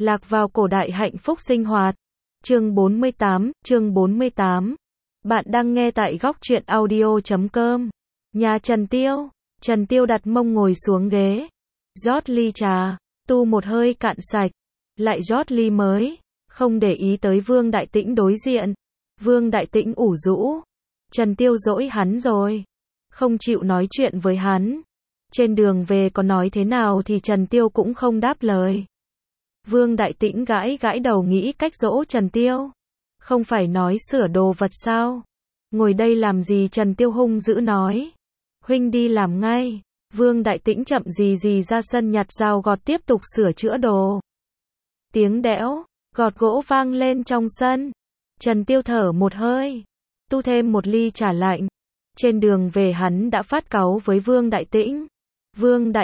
Lạc vào cổ đại hạnh phúc sinh hoạt. Chương 48. Bạn đang nghe tại góc truyện audio.com. Nhà Trần Tiêu. Trần Tiêu đặt mông ngồi xuống ghế. Rót ly trà. Tu một hơi cạn sạch. Lại rót ly mới. Không để ý tới Vương Đại Tĩnh đối diện. Vương Đại Tĩnh ủ rũ. Trần Tiêu dỗi hắn rồi. Không chịu nói chuyện với hắn. Trên đường về có nói thế nào thì Trần Tiêu cũng không đáp lời. Vương Đại Tĩnh gãi gãi đầu nghĩ cách dỗ Trần Tiêu. Không phải nói sửa đồ vật sao? Ngồi đây làm gì? Trần Tiêu hung dữ nói. Huynh đi làm ngay. Vương Đại Tĩnh chậm gì ra sân nhặt dao gọt tiếp tục sửa chữa đồ. Tiếng đẽo, gọt gỗ vang lên trong sân. Trần Tiêu thở một hơi. Tu thêm một ly trà lạnh. Trên đường về hắn đã phát cáu với Vương Đại Tĩnh. Vương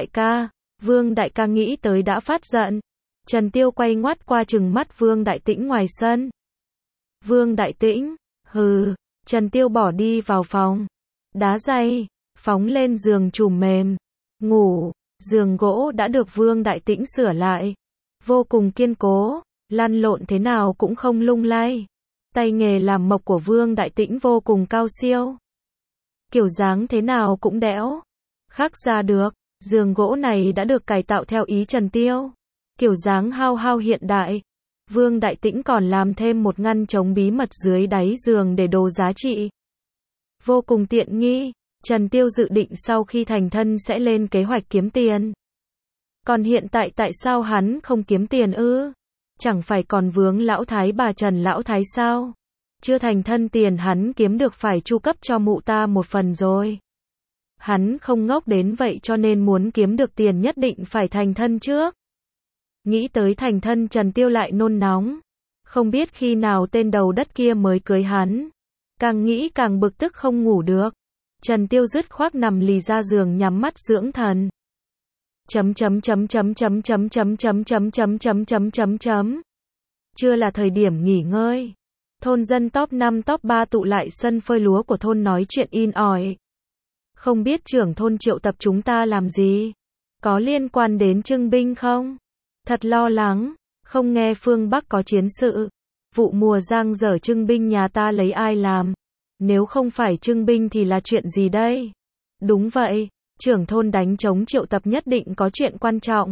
Đại ca nghĩ tới đã phát giận. Trần Tiêu quay ngoắt qua trừng mắt Vương Đại Tĩnh ngoài sân. Vương Đại Tĩnh, hừ. Trần Tiêu bỏ đi vào phòng. Đá giày, phóng lên giường chùm mềm. Ngủ, giường gỗ đã được Vương Đại Tĩnh sửa lại. Vô cùng kiên cố, lăn lộn thế nào cũng không lung lay. Tay nghề làm mộc của Vương Đại Tĩnh vô cùng cao siêu. Kiểu dáng thế nào cũng đẽo. Khắc ra được, giường gỗ này đã được cải tạo theo ý Trần Tiêu. Kiểu dáng hao hiện đại. Vương Đại Tĩnh còn làm thêm một ngăn chống bí mật dưới đáy giường để đồ giá trị. Vô cùng tiện nghi. Trần Tiêu dự định sau khi thành thân sẽ lên kế hoạch kiếm tiền. Còn hiện tại tại sao hắn không kiếm tiền ư? Chẳng phải còn vướng lão thái bà Trần lão thái sao? Chưa thành thân tiền hắn kiếm được phải chu cấp cho mụ ta một phần rồi. Hắn không ngốc đến vậy cho nên muốn kiếm được tiền nhất định phải thành thân trước. Nghĩ tới thành thân Trần Tiêu lại nôn nóng. Không biết khi nào tên đầu đất kia mới cưới hắn. Càng nghĩ càng bực tức không ngủ được. Trần Tiêu dứt khoát nằm lì ra giường nhắm mắt dưỡng thần. Chưa là thời điểm nghỉ ngơi. Thôn dân top 5 top 3 tụ lại sân phơi lúa của thôn nói chuyện in ỏi. Không biết trưởng thôn triệu tập chúng ta làm gì? Có liên quan đến trưng binh không? Thật lo lắng, không nghe phương Bắc có chiến sự. Vụ mùa giang dở trưng binh nhà ta lấy ai làm? Nếu không phải trưng binh thì là chuyện gì đây? Đúng vậy, trưởng thôn đánh trống triệu tập nhất định có chuyện quan trọng.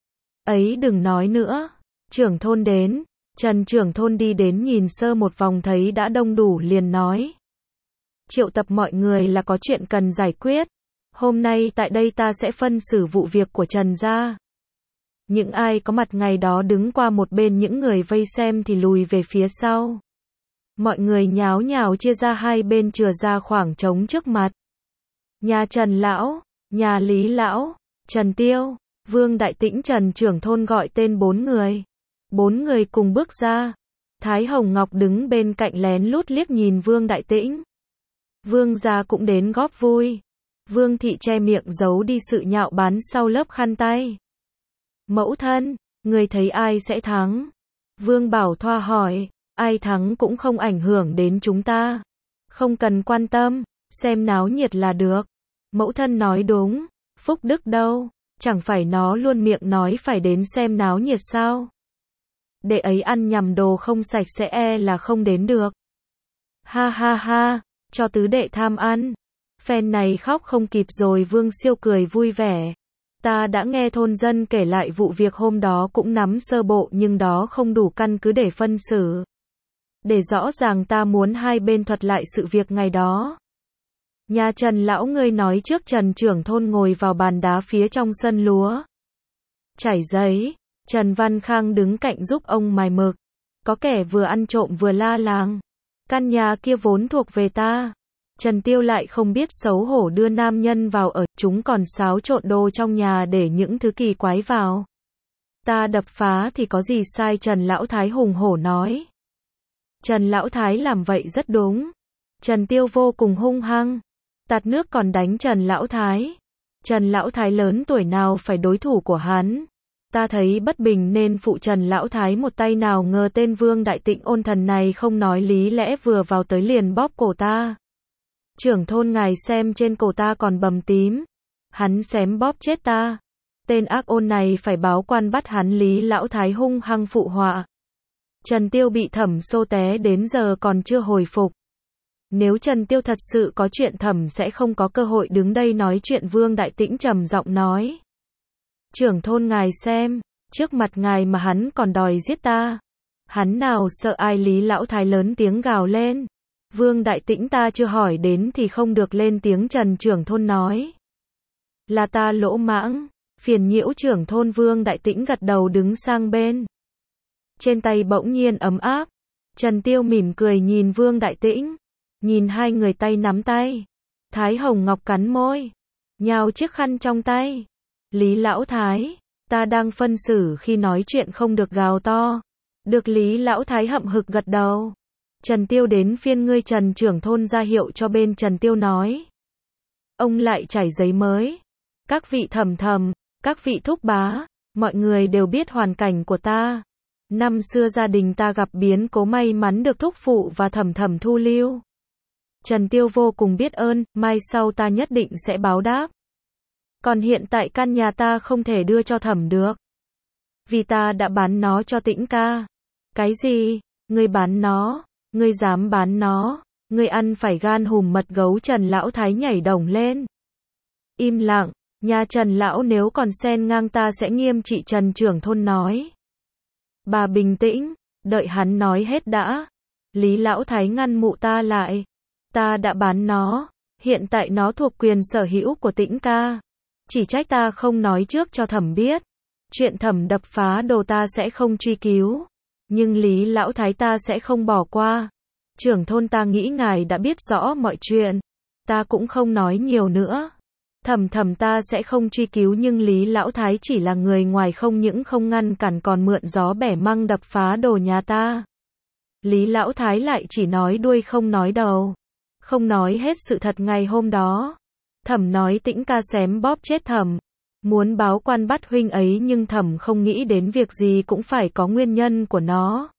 Ấy đừng nói nữa. Trưởng thôn đến. Trần trưởng thôn đi đến nhìn sơ một vòng thấy đã đông đủ liền nói. Triệu tập mọi người là có chuyện cần giải quyết. Hôm nay tại đây ta sẽ phân xử vụ việc của Trần gia. Những ai có mặt ngày đó đứng qua một bên, những người vây xem thì lùi về phía sau. Mọi người nháo nhào chia ra hai bên chừa ra khoảng trống trước mặt. Nhà Trần lão, nhà Lý lão, Trần Tiêu, Vương Đại Tĩnh, Trần trưởng thôn gọi tên 4 người. 4 người cùng bước ra. Thái Hồng Ngọc đứng bên cạnh lén lút liếc nhìn Vương Đại Tĩnh. Vương gia cũng đến góp vui. Vương thị che miệng giấu đi sự nhạo báng sau lớp khăn tay. Mẫu thân, người thấy ai sẽ thắng? Vương Bảo Thoa hỏi. Ai thắng cũng không ảnh hưởng đến chúng ta. Không cần quan tâm, xem náo nhiệt là được. Mẫu thân nói đúng. Phúc Đức đâu? Chẳng phải nó luôn miệng nói phải đến xem náo nhiệt sao? Đệ ấy ăn nhầm đồ không sạch sẽ là không đến được. Ha ha ha, cho tứ đệ tham ăn. Phen này khóc không kịp rồi. Vương Siêu cười vui vẻ. Ta đã nghe thôn dân kể lại vụ việc hôm đó cũng nắm sơ bộ nhưng đó không đủ căn cứ để phân xử. Để rõ ràng ta muốn hai bên thuật lại sự việc ngày đó. Nhà Trần lão ngươi nói trước. Trần trưởng thôn ngồi vào bàn đá phía trong sân lúa. Trải giấy. Trần Văn Khang đứng cạnh giúp ông mài mực. Có kẻ vừa ăn trộm vừa la làng. Căn nhà kia vốn thuộc về ta. Trần Tiêu lại không biết xấu hổ đưa nam nhân vào ở. Chúng còn xáo trộn đồ trong nhà để những thứ kỳ quái vào. Ta đập phá thì có gì sai? Trần Lão Thái hùng hổ nói. Trần Lão Thái làm vậy rất đúng. Trần Tiêu vô cùng hung hăng. Tạt nước còn đánh Trần Lão Thái. Trần Lão Thái lớn tuổi nào phải đối thủ của hắn. Ta thấy bất bình nên phụ Trần Lão Thái một tay, nào ngờ tên Vương Đại Tĩnh ôn thần này không nói lý lẽ, vừa vào tới liền bóp cổ ta. Trưởng thôn ngài xem trên cổ ta còn bầm tím. Hắn xém bóp chết ta. Tên ác ôn này phải báo quan bắt hắn. Lý Lão Thái hung hăng phụ họa. Trần Tiêu bị Thẩm xô té đến giờ còn chưa hồi phục. Nếu Trần Tiêu thật sự có chuyện Thẩm sẽ không có cơ hội đứng đây nói chuyện. Vương Đại Tĩnh trầm giọng nói. Trưởng thôn ngài xem, trước mặt ngài mà hắn còn đòi giết ta. Hắn nào sợ ai? Lý Lão Thái lớn tiếng gào lên. Vương Đại Tĩnh ta chưa hỏi đến thì không được lên tiếng. Trần trưởng thôn nói. Là ta lỗ mãng, phiền nhiễu trưởng thôn. Vương Đại Tĩnh gật đầu đứng sang bên. Trên tay bỗng nhiên ấm áp. Trần Tiêu mỉm cười nhìn Vương Đại Tĩnh. Nhìn hai người tay nắm tay. Thái Hồng Ngọc cắn môi. Nhào chiếc khăn trong tay. Lý Lão Thái, ta đang phân xử khi nói chuyện không được gào to. Được. Lý Lão Thái hậm hực gật đầu. Trần Tiêu đến phiên ngươi. Trần trưởng thôn ra hiệu cho bên. Trần Tiêu nói. Ông lại trải giấy mới. Các vị thẩm thẩm, các vị thúc bá, mọi người đều biết hoàn cảnh của ta. Năm xưa gia đình ta gặp biến cố, may mắn được thúc phụ và thẩm thẩm thu lưu. Trần Tiêu vô cùng biết ơn, mai sau ta nhất định sẽ báo đáp. Còn hiện tại căn nhà ta không thể đưa cho thẩm được. Vì ta đã bán nó cho Tĩnh ca. Cái gì? Ngươi bán nó? Ngươi dám bán nó? Ngươi ăn phải gan hùm mật gấu. Trần Lão Thái nhảy đồng lên. Im lặng, nhà Trần Lão nếu còn xen ngang ta sẽ nghiêm trị. Trần trưởng thôn nói. Bà bình tĩnh, đợi hắn nói hết đã. Lý Lão Thái ngăn mụ ta lại. Ta đã bán nó, hiện tại nó thuộc quyền sở hữu của Tĩnh ca. Chỉ trách ta không nói trước cho thẩm biết. Chuyện thẩm đập phá đồ ta sẽ không truy cứu. Nhưng Lý Lão Thái ta sẽ không bỏ qua. Trưởng thôn ta nghĩ ngài đã biết rõ mọi chuyện. Ta cũng không nói nhiều nữa. Thẩm ta sẽ không truy cứu. Nhưng Lý Lão Thái chỉ là người ngoài, không những không ngăn cản còn mượn gió bẻ măng đập phá đồ nhà ta. Lý Lão Thái lại chỉ nói đuôi không nói đầu. Không nói hết sự thật. Ngày hôm đó Thẩm nói Tĩnh ca xém bóp chết Thẩm. Muốn báo quan bắt huynh ấy, nhưng Thẩm không nghĩ đến việc gì cũng phải có nguyên nhân của nó.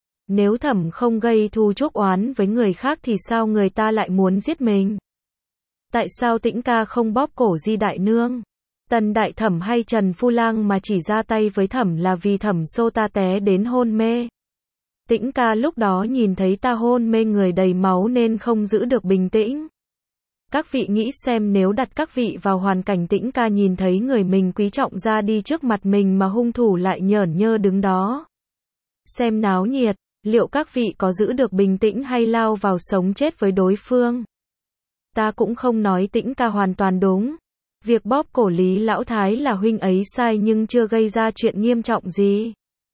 Nếu Thẩm không gây thù chuốc oán với người khác thì sao người ta lại muốn giết mình? Tại sao Tĩnh ca không bóp cổ Di đại nương, Tần đại thẩm hay Trần phu lang mà chỉ ra tay với Thẩm? Là vì Thẩm xô ta té đến hôn mê. Tĩnh ca lúc đó nhìn thấy ta hôn mê người đầy máu nên không giữ được bình tĩnh. Các vị nghĩ xem, nếu đặt các vị vào hoàn cảnh Tĩnh ca nhìn thấy người mình quý trọng ra đi trước mặt mình mà hung thủ lại nhởn nhơ đứng đó xem náo nhiệt, liệu các vị có giữ được bình tĩnh hay lao vào sống chết với đối phương? Ta cũng không nói Tĩnh ca hoàn toàn đúng. Việc bóp cổ Lý Lão Thái là huynh ấy sai nhưng chưa gây ra chuyện nghiêm trọng gì.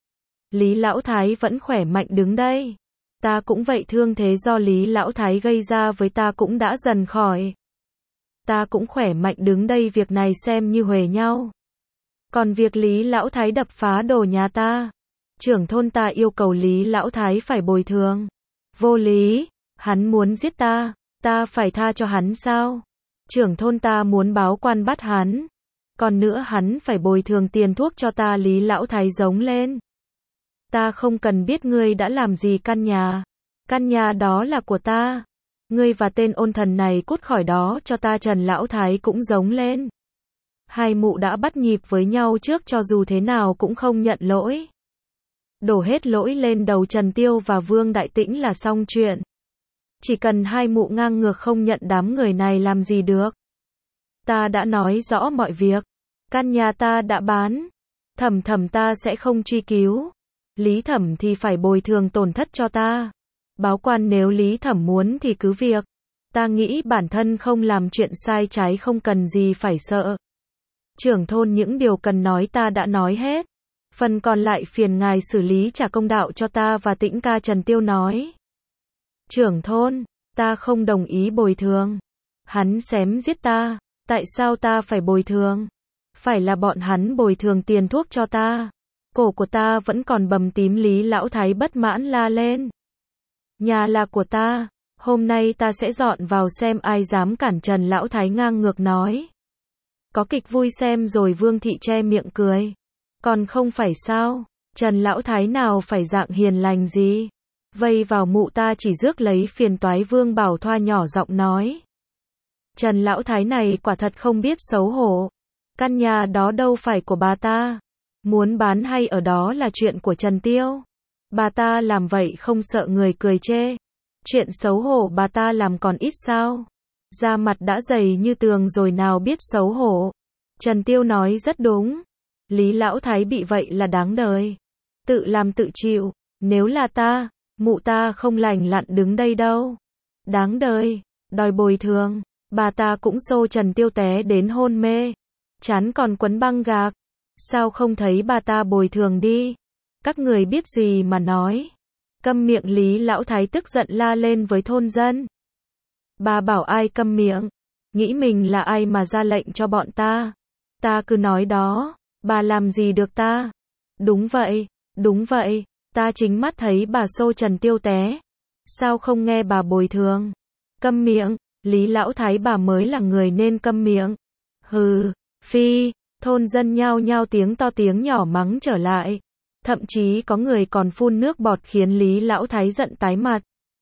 Lý Lão Thái vẫn khỏe mạnh đứng đây. Ta cũng vậy, thương thế do Lý Lão Thái gây ra với ta cũng đã dần khỏi. Ta cũng khỏe mạnh đứng đây, việc này xem như huề nhau. Còn việc Lý Lão Thái đập phá đồ nhà ta, trưởng thôn ta yêu cầu Lý Lão Thái phải bồi thường. Vô lý, hắn muốn giết ta, ta phải tha cho hắn sao? Trưởng thôn ta muốn báo quan bắt hắn. Còn nữa hắn phải bồi thường tiền thuốc cho ta. Lý Lão Thái giống lên. Ta không cần biết ngươi đã làm gì căn nhà đó là của ta. Ngươi và tên ôn thần này cút khỏi đó cho ta. Trần Lão Thái cũng giống lên. Hai mụ đã bắt nhịp với nhau trước, cho dù thế nào cũng không nhận lỗi. Đổ hết lỗi lên đầu Trần Tiêu và Vương Đại Tĩnh là xong chuyện. Chỉ cần hai mụ ngang ngược không nhận, đám người này làm gì được. Ta đã nói rõ mọi việc. Căn nhà ta đã bán. Thẩm ta sẽ không truy cứu. Lý Thẩm thì phải bồi thường tổn thất cho ta. Báo quan nếu Lý Thẩm muốn thì cứ việc. Ta nghĩ bản thân không làm chuyện sai trái, không cần gì phải sợ. Trưởng thôn, những điều cần nói ta đã nói hết. Phần còn lại phiền ngài xử lý trả công đạo cho ta và Tĩnh ca. Trần Tiêu nói. Trưởng thôn, ta không đồng ý bồi thường. Hắn xém giết ta, tại sao ta phải bồi thường? Phải là bọn hắn bồi thường tiền thuốc cho ta. Cổ của ta vẫn còn bầm tím. Lý Lão Thái bất mãn la lên. Nhà là của ta, hôm nay ta sẽ dọn vào xem ai dám cản. Trần Lão Thái ngang ngược nói. Có kịch vui xem rồi. Vương thị che miệng cười. Còn không phải sao? Trần Lão Thái nào phải dạng hiền lành gì? Vây vào mụ ta chỉ rước lấy phiền toái. Vương Bảo Thoa nhỏ giọng nói. Trần Lão Thái này quả thật không biết xấu hổ. Căn nhà đó đâu phải của bà ta. Muốn bán hay ở đó là chuyện của Trần Tiêu. Bà ta làm vậy không sợ người cười chê. Chuyện xấu hổ bà ta làm còn ít sao. Da mặt đã dày như tường rồi nào biết xấu hổ. Trần Tiêu nói rất đúng. Lý Lão Thái bị vậy là đáng đời. Tự làm tự chịu. Nếu là ta, mụ ta không lành lặn đứng đây đâu. Đáng đời. Đòi bồi thường. Bà ta cũng xô Trần Tiêu té đến hôn mê. Chán còn quấn băng gạc. Sao không thấy bà ta bồi thường đi? Các người biết gì mà nói. Câm miệng, Lý Lão Thái tức giận la lên với thôn dân. Bà bảo ai câm miệng? Nghĩ mình là ai mà ra lệnh cho bọn ta? Ta cứ nói đó. Bà làm gì được ta? Đúng vậy. Ta chính mắt thấy bà xô Trần Tiêu té. Sao không nghe bà bồi thường? Câm miệng, Lý Lão Thái, bà mới là người nên câm miệng. Hừ, phi, thôn dân nhao nhao tiếng to tiếng nhỏ mắng trở lại. Thậm chí có người còn phun nước bọt khiến Lý Lão Thái giận tái mặt.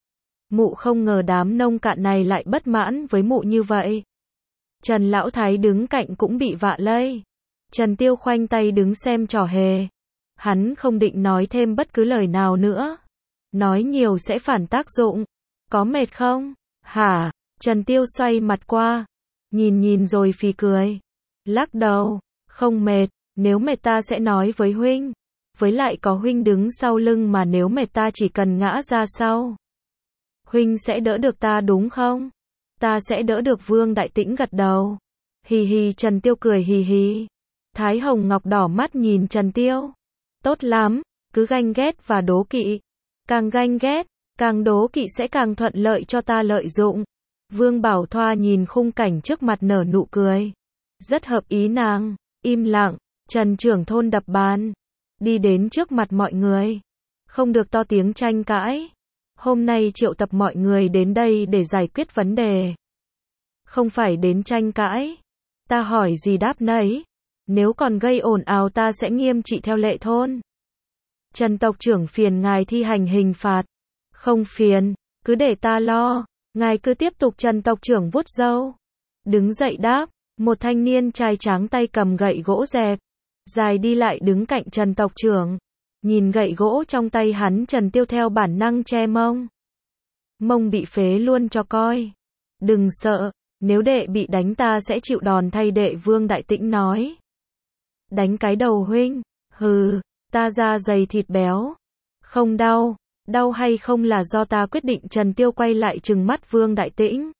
Mụ không ngờ đám nông cạn này lại bất mãn với mụ như vậy. Trần Lão Thái đứng cạnh cũng bị vạ lây. Trần Tiêu khoanh tay đứng xem trò hề. Hắn không định nói thêm bất cứ lời nào nữa. Nói nhiều sẽ phản tác dụng. Có mệt không? Hả? Trần Tiêu xoay mặt qua. Nhìn rồi phì cười. Lắc đầu. Không mệt. Nếu mệt ta sẽ nói với huynh. Với lại có huynh đứng sau lưng mà, nếu mệt ta chỉ cần ngã ra sau. Huynh sẽ đỡ được ta đúng không? Ta sẽ đỡ được, Vương Đại Tĩnh gật đầu. Hì hì, Trần Tiêu cười hì hì. Thái Hồng Ngọc đỏ mắt nhìn Trần Tiêu. Tốt lắm, cứ ganh ghét và đố kỵ. Càng ganh ghét, càng đố kỵ sẽ càng thuận lợi cho ta lợi dụng. Vương Bảo Thoa nhìn khung cảnh trước mặt nở nụ cười. Rất hợp ý nàng. Im lặng, Trần trưởng thôn đập bàn. Đi đến trước mặt mọi người. Không được to tiếng tranh cãi. Hôm nay triệu tập mọi người đến đây để giải quyết vấn đề. Không phải đến tranh cãi. Ta hỏi gì đáp nấy. Nếu còn gây ồn ào ta sẽ nghiêm trị theo lệ thôn. Trần tộc trưởng, phiền ngài thi hành hình phạt. Không phiền, cứ để ta lo. Ngài cứ tiếp tục. Trần tộc trưởng vuốt râu. Đứng dậy đáp. Một thanh niên trai tráng tay cầm gậy gỗ dẹp dài đi lại đứng cạnh Trần tộc trưởng. Nhìn gậy gỗ trong tay hắn, Trần Tiêu theo bản năng che mông. Mông bị phế luôn cho coi. Đừng sợ, nếu đệ bị đánh ta sẽ chịu đòn thay đệ, Vương Đại Tĩnh nói. Đánh cái đầu huynh. Hừ, ta da dày thịt béo. Không đau. Đau hay không là do ta quyết định. Trần Tiêu quay lại trừng mắt Vương Đại Tĩnh.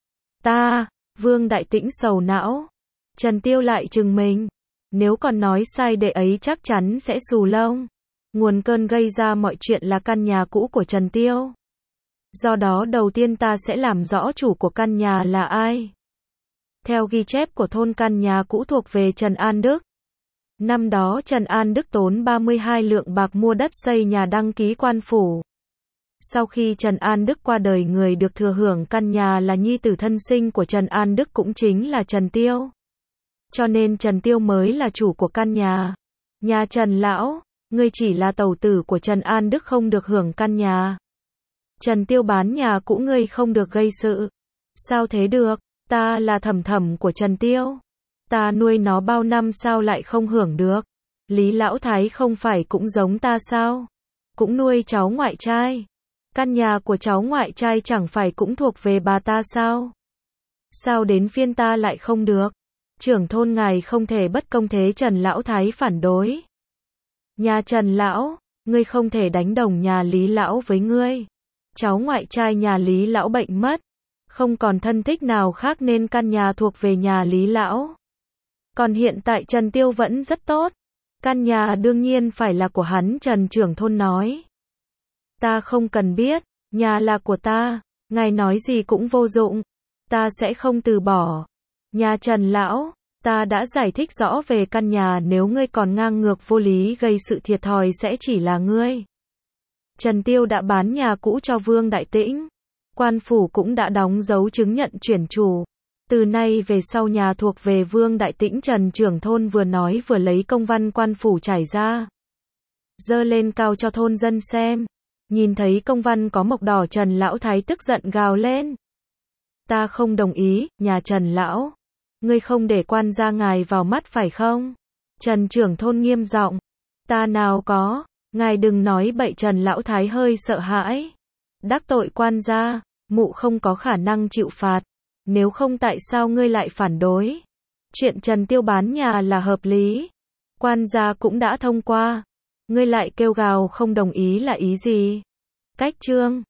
Ta, Vương Đại Tĩnh sầu não. Trần Tiêu lại trừng mình. Nếu còn nói sai đệ ấy chắc chắn sẽ xù lông. Nguồn cơn gây ra mọi chuyện là căn nhà cũ của Trần Tiêu. Do đó đầu tiên ta sẽ làm rõ chủ của căn nhà là ai. Theo ghi chép của thôn, căn nhà cũ thuộc về Trần An Đức. Năm đó Trần An Đức tốn 32 lượng bạc mua đất xây nhà đăng ký quan phủ. Sau khi Trần An Đức qua đời, người được thừa hưởng căn nhà là nhi tử thân sinh của Trần An Đức, cũng chính là Trần Tiêu. Cho nên Trần Tiêu mới là chủ của căn nhà. Nhà Trần lão, ngươi chỉ là tẩu tử của Trần An Đức, không được hưởng căn nhà. Trần Tiêu bán nhà cũ, ngươi không được gây sự. Sao thế được? Ta là thẩm thẩm của Trần Tiêu. Ta nuôi nó bao năm sao lại không hưởng được? Lý Lão Thái không phải cũng giống ta sao? Cũng nuôi cháu ngoại trai. Căn nhà của cháu ngoại trai chẳng phải cũng thuộc về bà ta sao? Sao đến phiên ta lại không được? Trưởng thôn, ngài không thể bất công thế. Trần Lão Thái phản đối. Nhà Trần lão, ngươi không thể đánh đồng nhà Lý lão với ngươi. Cháu ngoại trai nhà Lý lão bệnh mất, không còn thân thích nào khác nên căn nhà thuộc về nhà Lý lão. Còn hiện tại Trần Tiêu vẫn rất tốt. Căn nhà đương nhiên phải là của hắn, Trần trưởng thôn nói. Ta không cần biết, nhà là của ta, ngài nói gì cũng vô dụng. Ta sẽ không từ bỏ. Nhà Trần lão, ta đã giải thích rõ về căn nhà, nếu ngươi còn ngang ngược vô lý gây sự, thiệt thòi sẽ chỉ là ngươi. Trần Tiêu đã bán nhà cũ cho Vương Đại Tĩnh. Quan phủ cũng đã đóng dấu chứng nhận chuyển chủ. Từ nay về sau nhà thuộc về Vương Đại Tĩnh. Trần trưởng thôn vừa nói vừa lấy công văn quan phủ trải ra, giơ lên cao cho thôn dân xem. Nhìn thấy công văn có mộc đỏ, Trần Lão Thái tức giận gào lên. Ta không đồng ý, nhà Trần lão. Ngươi không để quan gia ngài vào mắt phải không? Trần trưởng thôn nghiêm giọng. Ta nào có, ngài đừng nói bậy. Trần lão thái hơi sợ hãi. Đắc tội quan gia, mụ không có khả năng chịu phạt. Nếu không tại sao ngươi lại phản đối? Chuyện Trần Tiêu bán nhà là hợp lý. Quan gia cũng đã thông qua. Ngươi lại kêu gào không đồng ý là ý gì? Cách chương